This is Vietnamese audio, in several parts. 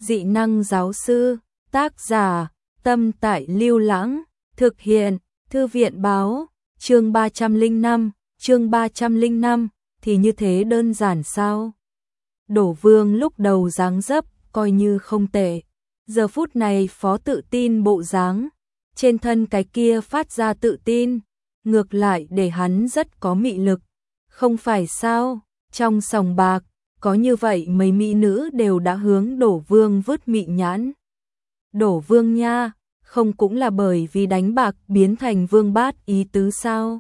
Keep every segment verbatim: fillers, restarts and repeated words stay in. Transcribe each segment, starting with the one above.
Dị năng giáo sư, tác giả, Tâm Tại Lưu Lãng, thực hiện, Thư viện báo, chương ba trăm lẻ năm, chương ba trăm lẻ năm, thì như thế đơn giản sao? Đổ Vương lúc đầu dáng dấp, coi như không tệ. Giờ phút này phó tự tin bộ dáng, trên thân cái kia phát ra tự tin, ngược lại để hắn rất có mị lực. Không phải sao, trong sòng bạc, có như vậy mấy mỹ nữ đều đã hướng Đổ Vương vứt mị nhãn. Đổ Vương nha, không cũng là bởi vì đánh bạc biến thành vương bát ý tứ sao?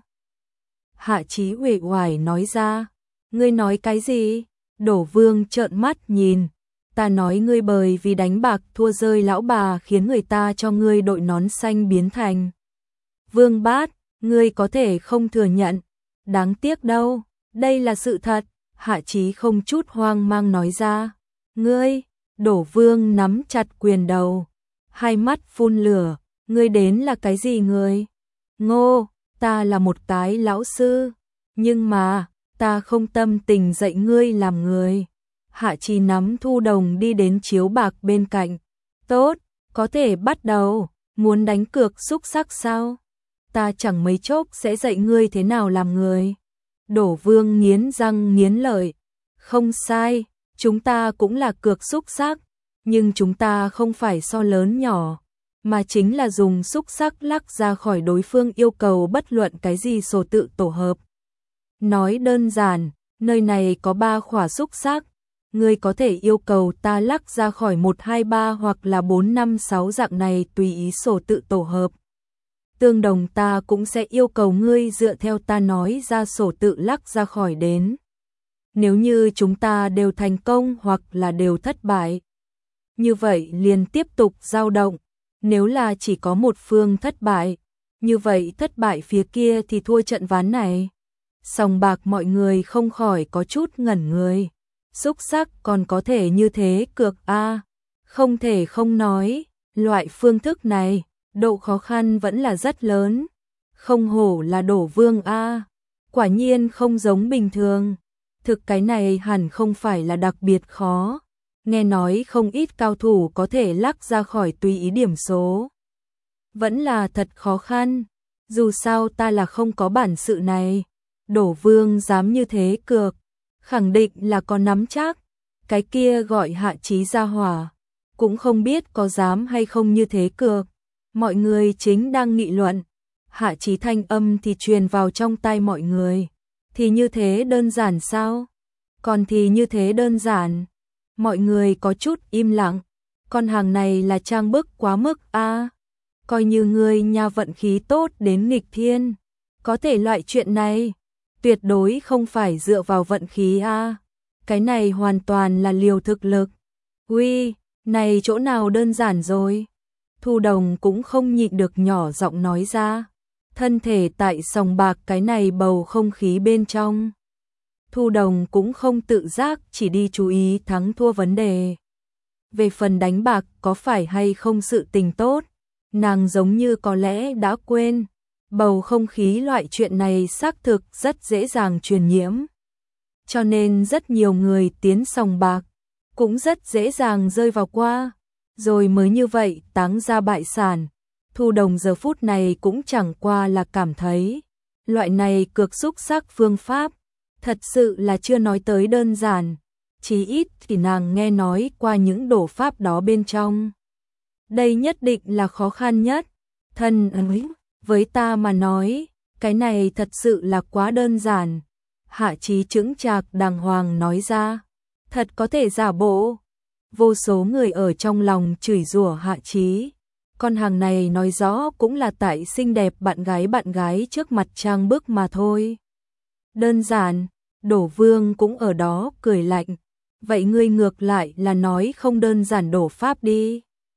Hạ Chí uể oải nói ra, ngươi nói cái gì? Đổ Vương trợn mắt nhìn, ta nói ngươi bởi vì đánh bạc thua rơi lão bà khiến người ta cho ngươi đội nón xanh biến thành vương bát, ngươi có thể không thừa nhận, đáng tiếc đâu, đây là sự thật. Hạ Chí không chút hoang mang nói ra, ngươi, Đổ Vương nắm chặt quyền đầu, hai mắt phun lửa, ngươi đến là cái gì ngươi? Ngô, ta là một cái lão sư, nhưng mà, ta không tâm tình dạy ngươi làm người. Hạ Chí nắm Thu Đồng đi đến chiếu bạc bên cạnh, tốt, có thể bắt đầu, muốn đánh cược xúc sắc sao? Ta chẳng mấy chốc sẽ dạy ngươi thế nào làm người. Đổ Vương nghiến răng nghiến lợi, không sai, chúng ta cũng là cược xúc sắc, nhưng chúng ta không phải so lớn nhỏ, mà chính là dùng xúc sắc lắc ra khỏi đối phương yêu cầu bất luận cái gì số tự tổ hợp. Nói đơn giản, nơi này có ba khỏa xúc sắc, ngươi có thể yêu cầu ta lắc ra khỏi một hai ba hoặc là bốn năm sáu dạng này tùy ý số tự tổ hợp. Tương đồng ta cũng sẽ yêu cầu ngươi dựa theo ta nói ra sổ tự lắc ra khỏi đến. Nếu như chúng ta đều thành công hoặc là đều thất bại, như vậy liền tiếp tục dao động. Nếu là chỉ có một phương thất bại, như vậy thất bại phía kia thì thua trận ván này. Sòng bạc mọi người không khỏi có chút ngẩn người. Xúc sắc còn có thể như thế cược a? À, không thể không nói, loại phương thức này độ khó khăn vẫn là rất lớn. Không hổ là Đổ Vương a, quả nhiên không giống bình thường. Thực cái này hẳn không phải là đặc biệt khó. Nghe nói không ít cao thủ có thể lắc ra khỏi tùy ý điểm số. Vẫn là thật khó khăn. Dù sao ta là không có bản sự này. Đổ Vương dám như thế cược, khẳng định là có nắm chắc. Cái kia gọi Hạ Chí ra hỏa, cũng không biết có dám hay không như thế cược. Mọi người chính đang nghị luận, Hạ Chí thanh âm thì truyền vào trong tai mọi người. Thì như thế đơn giản sao? Còn thì như thế đơn giản. Mọi người có chút im lặng. Con hàng này là trang bức quá mức a. À, coi như ngươi nha vận khí tốt đến nghịch thiên, có thể loại chuyện này tuyệt đối không phải dựa vào vận khí a. À, cái này hoàn toàn là liều thực lực. Uy, này chỗ nào đơn giản rồi? Thu Đồng cũng không nhịn được nhỏ giọng nói ra. Thân thể tại sòng bạc cái này bầu không khí bên trong. Thu Đồng cũng không tự giác chỉ đi chú ý thắng thua vấn đề. Về phần đánh bạc có phải hay không sự tình tốt, nàng giống như có lẽ đã quên. Bầu không khí loại chuyện này xác thực rất dễ dàng truyền nhiễm. Cho nên rất nhiều người tiến sòng bạc, cũng rất dễ dàng rơi vào qua. Rồi mới như vậy táng ra bại sản. Thu Đồng giờ phút này cũng chẳng qua là cảm thấy loại này cược xúc sắc phương pháp thật sự là chưa nói tới đơn giản, chí ít thì nàng nghe nói qua những đổ pháp đó bên trong. Đây nhất định là khó khăn nhất. Thân ấy, với ta mà nói, cái này thật sự là quá đơn giản. Hạ Chí chững chạc đàng hoàng nói ra, thật có thể giả bộ. Vô số người ở trong lòng chửi rủa Hạ Chí. Con hàng này nói rõ cũng là tại xinh đẹp bạn gái bạn gái trước mặt trang bức mà thôi. Đơn giản, Đổ Vương cũng ở đó cười lạnh. Vậy ngươi ngược lại là nói không đơn giản đổ pháp đi.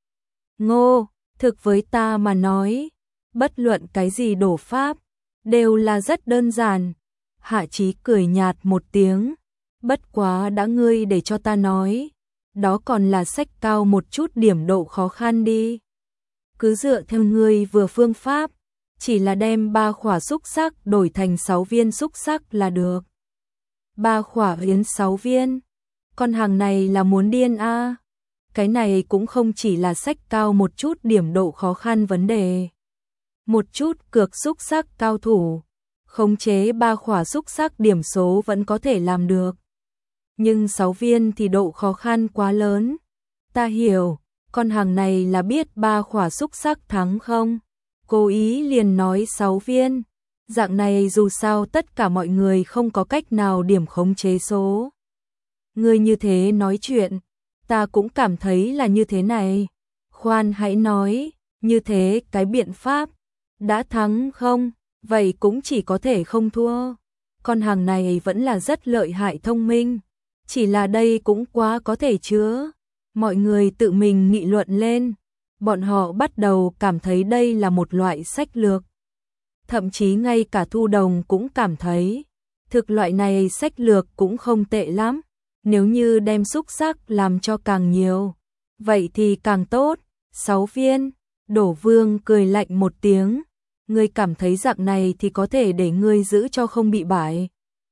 Ngô, thực với ta mà nói, bất luận cái gì đổ pháp, đều là rất đơn giản. Hạ Chí cười nhạt một tiếng. Bất quá đã ngươi để cho ta nói, đó còn là sách cao một chút điểm độ khó khăn đi. Cứ dựa theo ngươi vừa phương pháp, chỉ là đem ba khỏa xúc sắc đổi thành sáu viên xúc sắc là được. Ba khỏa yến sáu viên, con hàng này là muốn điên a. À. cái này cũng không chỉ là sách cao một chút điểm độ khó khăn vấn đề. Một chút cược xúc xắc cao thủ, khống chế ba khỏa xúc xắc điểm số vẫn có thể làm được. Nhưng sáu viên thì độ khó khăn quá lớn. Ta hiểu, con hàng này là biết ba khỏa xúc xắc thắng không? Cố ý liền nói sáu viên. Dạng này dù sao tất cả mọi người không có cách nào điểm khống chế số. Ngươi như thế nói chuyện, ta cũng cảm thấy là như thế này. Khoan hãy nói, như thế cái biện pháp, đã thắng không? Vậy cũng chỉ có thể không thua. Con hàng này vẫn là rất lợi hại thông minh. Chỉ là đây cũng quá có thể chứa. Mọi người tự mình nghị luận lên. Bọn họ bắt đầu cảm thấy đây là một loại sách lược. Thậm chí ngay cả Thu Đồng cũng cảm thấy, thực loại này sách lược cũng không tệ lắm. Nếu như đem xúc xắc làm cho càng nhiều, vậy thì càng tốt. Sáu viên, Đổ Vương cười lạnh một tiếng. Ngươi cảm thấy dạng này thì có thể để ngươi giữ cho không bị bại.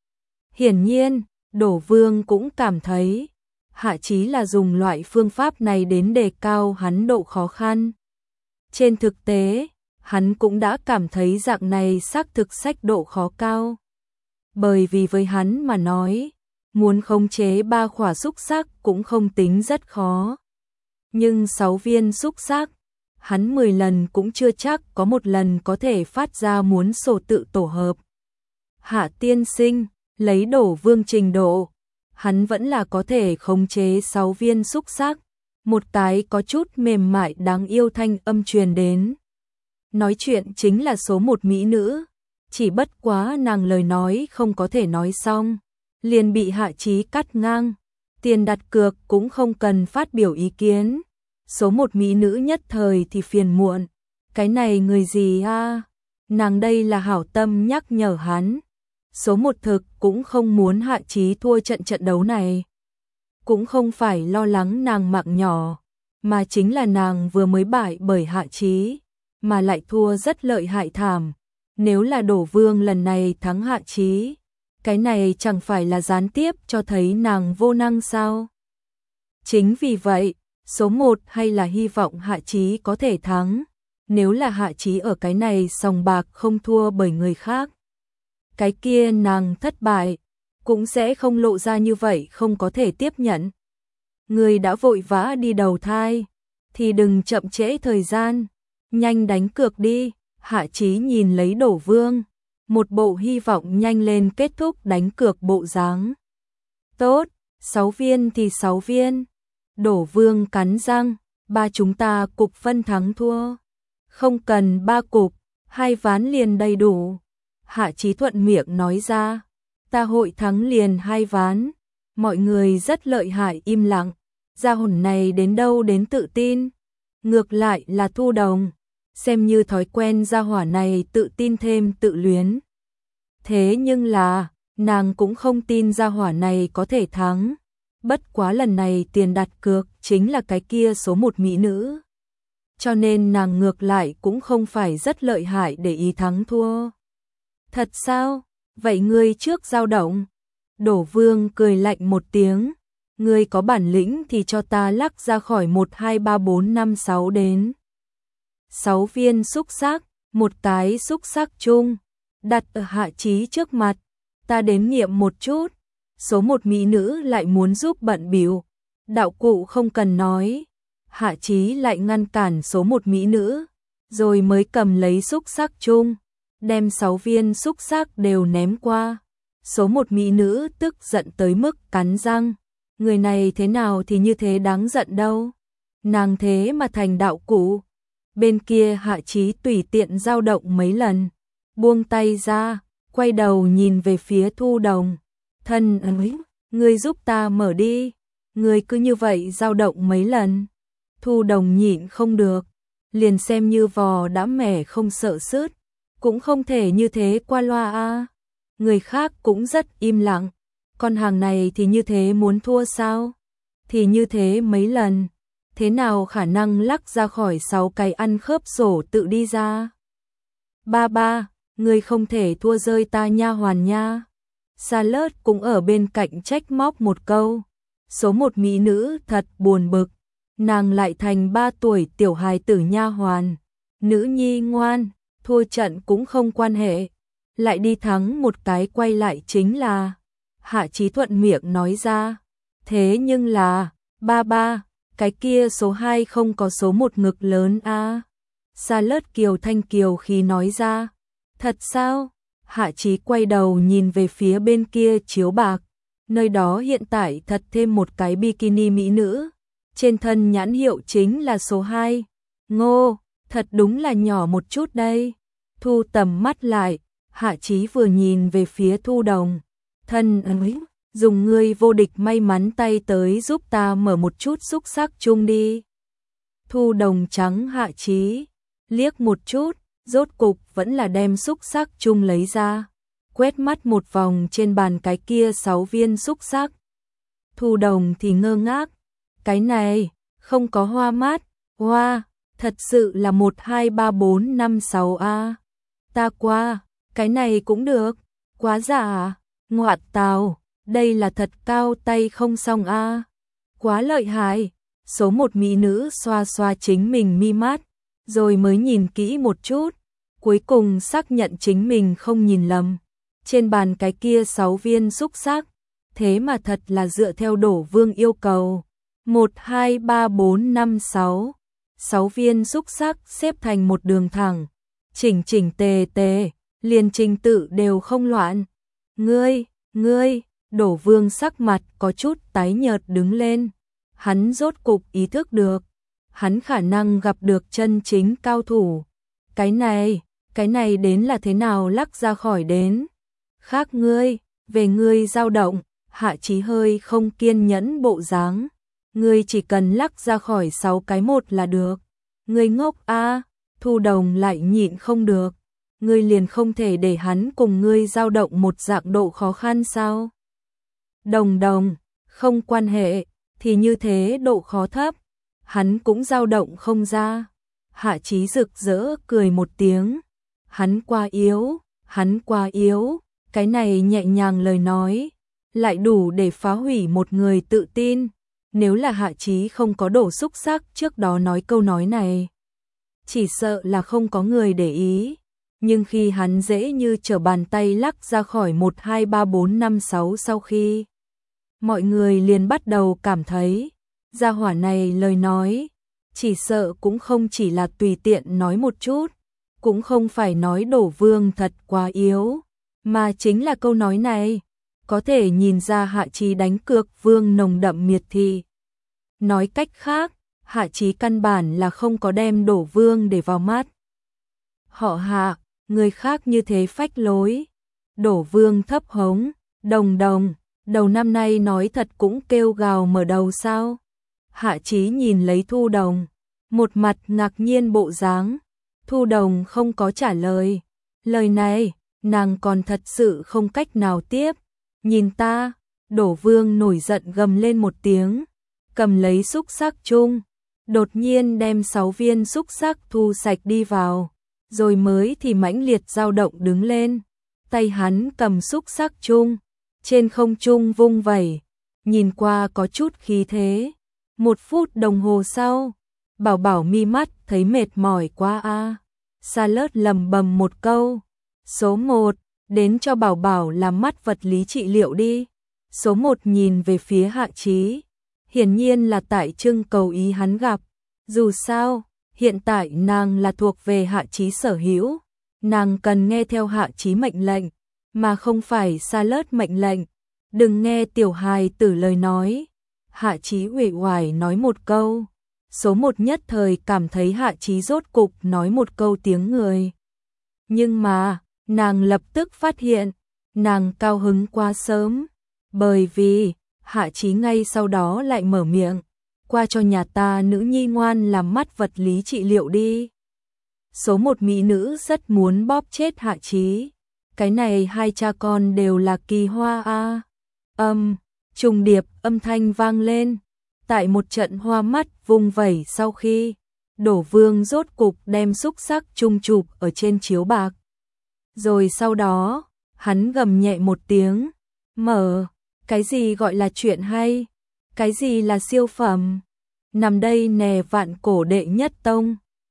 Hiển nhiên, Đổ Vương cũng cảm thấy, Hạ Chí là dùng loại phương pháp này đến đề cao hắn độ khó khăn. Trên thực tế, hắn cũng đã cảm thấy dạng này xác thực sách độ khó cao. Bởi vì với hắn mà nói, muốn khống chế ba khỏa xúc xắc cũng không tính rất khó. Nhưng sáu viên xúc xắc, hắn mười lần cũng chưa chắc có một lần có thể phát ra muốn sổ tự tổ hợp. Hạ tiên sinh, lấy Đổ Vương trình độ, hắn vẫn là có thể khống chế sáu viên xúc xắc. Một cái có chút mềm mại đáng yêu thanh âm truyền đến. Nói chuyện chính là số một mỹ nữ, chỉ bất quá nàng lời nói không có thể nói xong, liền bị Hạ Chí cắt ngang. Tiền đặt cược cũng không cần phát biểu ý kiến. Số một mỹ nữ nhất thời thì phiền muộn. Cái này người gì a? Nàng đây là hảo tâm nhắc nhở hắn. Số một thực cũng không muốn Hạ Chí thua trận trận đấu này. Cũng không phải lo lắng nàng mạng nhỏ, mà chính là nàng vừa mới bại bởi Hạ Chí, mà lại thua rất lợi hại thảm. Nếu là Đổ Vương lần này thắng Hạ Chí, cái này chẳng phải là gián tiếp cho thấy nàng vô năng sao? Chính vì vậy, số một hay là hy vọng Hạ Chí có thể thắng. Nếu là Hạ Chí ở cái này sòng bạc không thua bởi người khác, cái kia nàng thất bại, cũng sẽ không lộ ra như vậy không có thể tiếp nhận. Người đã vội vã đi đầu thai, thì đừng chậm trễ thời gian, nhanh đánh cược đi. Hạ Chí nhìn lấy Đổ Vương, một bộ hy vọng nhanh lên kết thúc đánh cược bộ dáng. Tốt, sáu viên thì sáu viên. Đổ Vương cắn răng, ba chúng ta cục phân thắng thua. Không cần ba cục, hai ván liền đầy đủ. Hạ Chí thuận miệng nói ra, ta hội thắng liền hai ván. Mọi người rất lợi hại im lặng, gia hồn này đến đâu đến tự tin. Ngược lại là Thu Đồng, xem như thói quen gia hỏa này tự tin thêm tự luyến. Thế nhưng là, nàng cũng không tin gia hỏa này có thể thắng. Bất quá lần này tiền đặt cược chính là cái kia số một mỹ nữ. Cho nên nàng ngược lại cũng không phải rất lợi hại để ý thắng thua. Thật sao? Vậy ngươi trước dao động. Đổ Vương cười lạnh một tiếng. Ngươi có bản lĩnh thì cho ta lắc ra khỏi một, hai, ba, bốn, năm, sáu đến. Sáu viên xúc xắc, một cái xúc xắc chung, đặt ở Hạ Chí trước mặt. Ta đến nghiệm một chút. Số một mỹ nữ lại muốn giúp bận bịu. Đạo cụ không cần nói. Hạ Chí lại ngăn cản số một mỹ nữ, rồi mới cầm lấy xúc xắc chung, đem sáu viên xúc xắc đều ném qua. Số một mỹ nữ tức giận tới mức cắn răng. Người này thế nào thì như thế đáng giận đâu. Nàng thế mà thành đạo cụ. Bên kia Hạ Chí tùy tiện dao động mấy lần, buông tay ra, quay đầu nhìn về phía Thu Đồng. Thân ơi, ngươi giúp ta mở đi. Ngươi cứ như vậy dao động mấy lần. Thu Đồng nhịn không được, liền xem như vò đã mẻ không sợ sứt, cũng không thể như thế qua loa a. Người khác cũng rất im lặng. Con hàng này thì như thế muốn thua sao? Thì như thế mấy lần, thế nào khả năng lắc ra khỏi sáu cái ăn khớp sổ tự đi ra? Ba ba, ngươi không thể thua rơi ta nha hoàn nha. Sa Lớt cũng ở bên cạnh trách móc một câu. Số một mỹ nữ thật buồn bực. nàng lại thành ba tuổi tiểu hài tử nha hoàn, nữ nhi ngoan, thua trận cũng không quan hệ, lại đi thắng một cái quay lại chính là. Hạ Chí thuận miệng nói ra, thế nhưng là, ba ba, cái kia số hai không có số một ngực lớn a. À? Sa Lớt Kiều Thanh Kiều khi nói ra, thật sao? Hạ Chí quay đầu nhìn về phía bên kia chiếu bạc, nơi đó hiện tại thật thêm một cái bikini mỹ nữ, trên thân nhãn hiệu chính là số hai. Ngô, thật đúng là nhỏ một chút đây. Thu tầm mắt lại, Hạ Chí vừa nhìn về phía Thu Đồng, thân ấy, dùng ngươi vô địch may mắn tay tới giúp ta mở một chút xúc sắc chung đi. Thu Đồng trắng Hạ Chí liếc một chút, rốt cục vẫn là đem xúc sắc chung lấy ra, quét mắt một vòng trên bàn cái kia sáu viên xúc sắc. Thu Đồng thì ngơ ngác, cái này, không có hoa mát, hoa, thật sự là một hai ba bốn năm sáu a. Ta qua, cái này cũng được, quá giả à, ngoại tào, đây là thật cao tay không xong a. Quá lợi hại, số một mỹ nữ xoa xoa chính mình mi mắt, rồi mới nhìn kỹ một chút, cuối cùng xác nhận chính mình không nhìn lầm. Trên bàn cái kia sáu viên xúc sắc, thế mà thật là dựa theo Đổ Vương yêu cầu. một, hai, ba, bốn, năm, sáu. sáu viên xúc sắc xếp thành một đường thẳng, chỉnh chỉnh tề tề, liền trình tự đều không loạn. Ngươi, ngươi, Đổ Vương sắc mặt có chút tái nhợt đứng lên. Hắn rốt cục ý thức được, hắn khả năng gặp được chân chính cao thủ. Cái này, cái này đến là thế nào lắc ra khỏi đến. Khác ngươi, về ngươi dao động, Hạ Chí hơi không kiên nhẫn bộ dáng. Ngươi chỉ cần lắc ra khỏi sáu cái một là được. Ngươi ngốc a, à, Thu Đồng lại nhịn không được. Ngươi liền không thể để hắn cùng ngươi dao động một dạng độ khó khăn sao? Đồng đồng, không quan hệ, thì như thế độ khó thấp, hắn cũng dao động không ra. Hạ Chí rực rỡ cười một tiếng. Hắn quá yếu, hắn quá yếu, cái này nhẹ nhàng lời nói, lại đủ để phá hủy một người tự tin. Nếu là Hạ Chí không có đổ xúc sắc trước đó nói câu nói này, chỉ sợ là không có người để ý. Nhưng khi hắn dễ như trở bàn tay lắc ra khỏi một, hai, ba, bốn, năm, sáu sau khi, mọi người liền bắt đầu cảm thấy, gia hỏa này lời nói, chỉ sợ cũng không chỉ là tùy tiện nói một chút, cũng không phải nói Đổ Vương thật quá yếu, mà chính là câu nói này, có thể nhìn ra Hạ Chí đánh cược Vương nồng đậm miệt thị. Nói cách khác, Hạ Chí căn bản là không có đem Đổ Vương để vào mắt. Họ Hạ, người khác như thế phách lối. Đổ Vương thấp hống, đồng đồng, đầu năm nay nói thật cũng kêu gào mở đầu sao. Hạ Chí nhìn lấy Thu Đồng, một mặt ngạc nhiên bộ dáng. Thu Đồng không có trả lời. Lời này, nàng còn thật sự không cách nào tiếp. Nhìn ta, Đổ Vương nổi giận gầm lên một tiếng, cầm lấy xúc sắc chung, đột nhiên đem sáu viên xúc sắc thu sạch đi vào, rồi mới thì mãnh liệt dao động đứng lên. Tay hắn cầm xúc sắc chung, trên không trung vung vẩy, nhìn qua có chút khí thế. Một phút đồng hồ sau, Bảo Bảo mi mắt thấy mệt mỏi quá a. À. Sa Lớt lầm bầm một câu, số một, đến cho Bảo Bảo làm mắt vật lý trị liệu đi. Số một nhìn về phía Hạ Chí, hiển nhiên là tại trưng cầu ý hắn gặp. Dù sao, hiện tại nàng là thuộc về Hạ Chí sở hữu, nàng cần nghe theo Hạ Chí mệnh lệnh, mà không phải Sa Lớt mệnh lệnh. Đừng nghe tiểu hài tử lời nói. Hạ Chí uể oải nói một câu. Số một nhất thời cảm thấy Hạ Chí rốt cục nói một câu tiếng người. Nhưng mà, nàng lập tức phát hiện, nàng cao hứng quá sớm, bởi vì Hạ Chí ngay sau đó lại mở miệng, qua cho nhà ta nữ nhi ngoan làm mắt vật lý trị liệu đi. Số một mỹ nữ rất muốn bóp chết Hạ Chí. Cái này hai cha con đều là kỳ hoa a. Âm, trùng điệp âm thanh vang lên. Tại một trận hoa mắt vung vẩy sau khi, Đổ Vương rốt cục đem xúc sắc chung chụp ở trên chiếu bạc. Rồi sau đó, hắn gầm nhẹ một tiếng, mở, cái gì gọi là chuyện hay, cái gì là siêu phẩm. nằm đây nè vạn cổ đệ nhất tông.